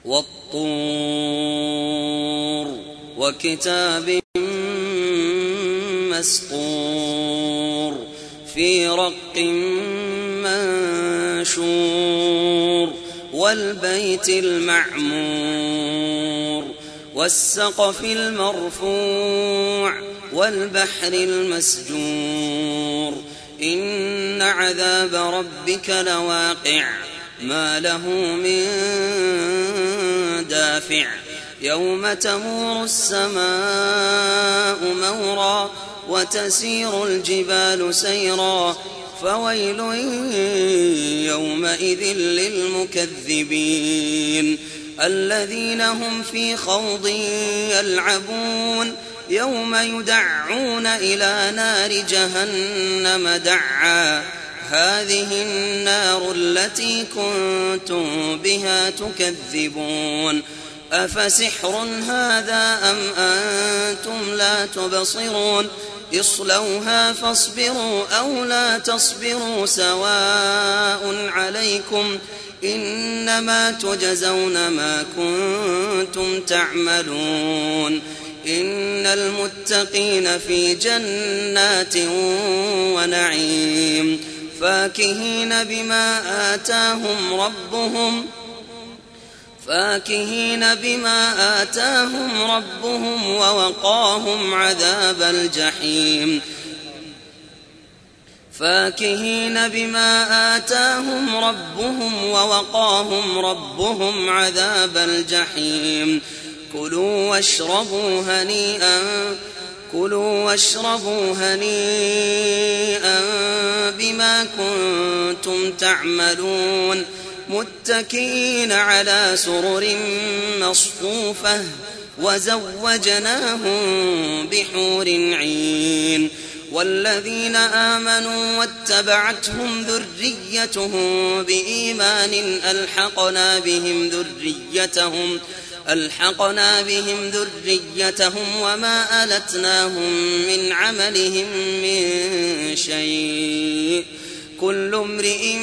والطور وكتاب مسطور في رق منشور والبيت المعمور والسقف المرفوع والبحر المسجور إن عذاب ربك لواقع ما له من دافع يوم تمور السماء مورا وتسير الجبال سيرا فويل يومئذ للمكذبين الذين هم في خوض يلعبون يوم يدعون إلى نار جهنم دعا هذه النار التي كنتم بها تكذبون أفسحر هذا أم أنتم لا تبصرون اصلوها فاصبروا أو لا تصبروا سواء عليكم إنما تجزون ما كنتم تعملون إن المتقين في جنات ونعيم فاكهين بما آتاهم ربهم ووقاهم عذاب الجحيم كلوا واشربوا هنيئا بما كنتم تعملون متكئين على سرر مصفوفة وزوجناهم بحور عين والذين آمنوا واتبعتهم ذريتهم بإيمان ألحقنا بهم ذريتهم وما ألتناهم من عملهم من شيء كل امرئ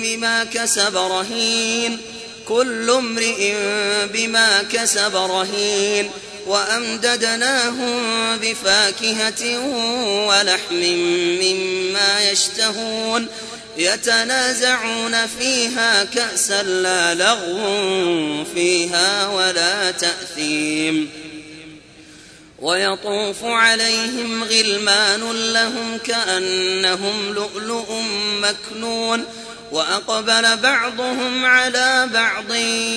بما كسب رهين وأمددناهم بفاكهة ولحم مما يشتهون يتنازعون فيها كأسا لا لغو فيها ولا تأثيم ويطوف عليهم غلمان لهم كأنهم لؤلؤ مكنون وأقبل بعضهم على بعض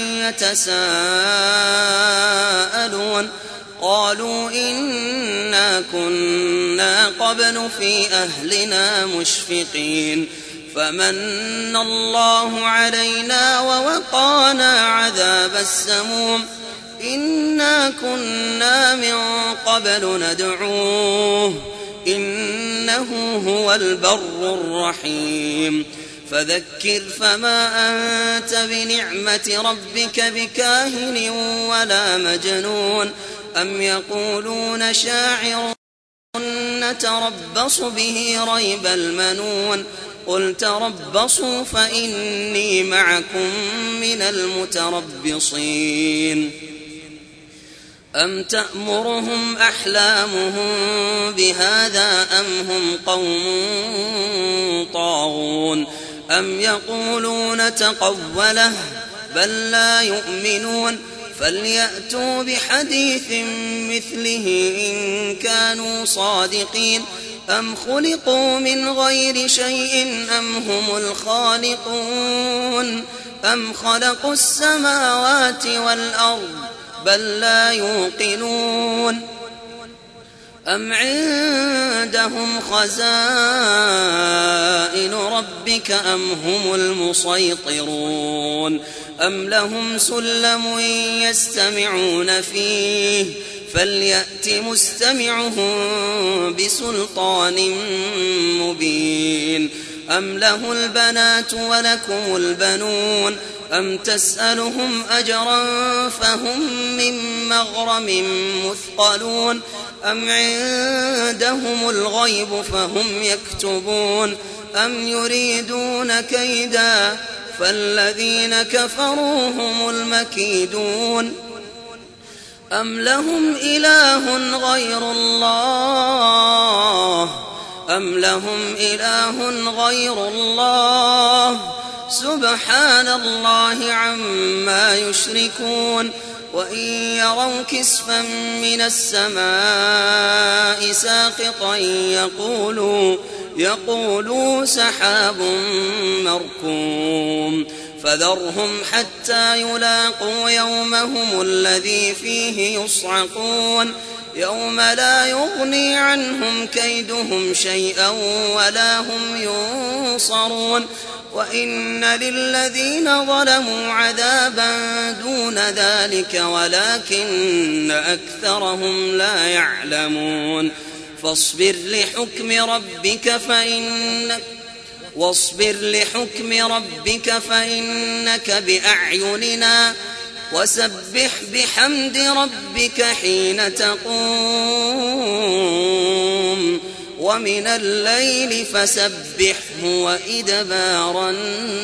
يتساءلون قالوا إنا كنا قبل في أهلنا مشفقين فمن الله علينا ووقانا عذاب السموم إنا كنا من قبل ندعوه إنه هو البر الرحيم فذكر فما أنت بنعمة ربك بكاهن ولا مجنون أم يقولون شاعر نتربص به ريب المنون قل تربصوا فإني معكم من المتربصين أم تأمرهم أحلامهم بهذا أم هم قوم طاغون أم يقولون تقوله بل لا يؤمنون فليأتوا بحديث مثله إن كانوا صادقين أم خلقوا من غير شيء أم هم الخالقون أم خلقوا السماوات والأرض بل لا يوقنون أم عندهم خزائن ربك أم هم المسيطرون أم لهم سلم يستمعون فيه فليأت مستمعهم بسلطان مبين أم له البنات ولكم البنون أم تسألهم أجرا فهم من مغرم مثقلون أم عندهم الغيب فهم يكتبون أم يريدون كيدا فالذين كفروا هم المكيدون أم لهم إله غير الله سبحان الله عما يشركون وإن يروا كسفا من السماء ساقطا يقولوا سحاب مركوم فذرهم حتى يلاقوا يومهم الذي فيه يصعقون يوم لا يغني عنهم كيدهم شيئا ولا هم ينصرون وإن للذين ظلموا عذابا دون ذلك ولكن أكثرهم لا يعلمون فاصبر لحكم ربك فإنك بأعيننا وسبح بحمد ربك حين تقوم ومن الليل فسبحه وإدبار النجوم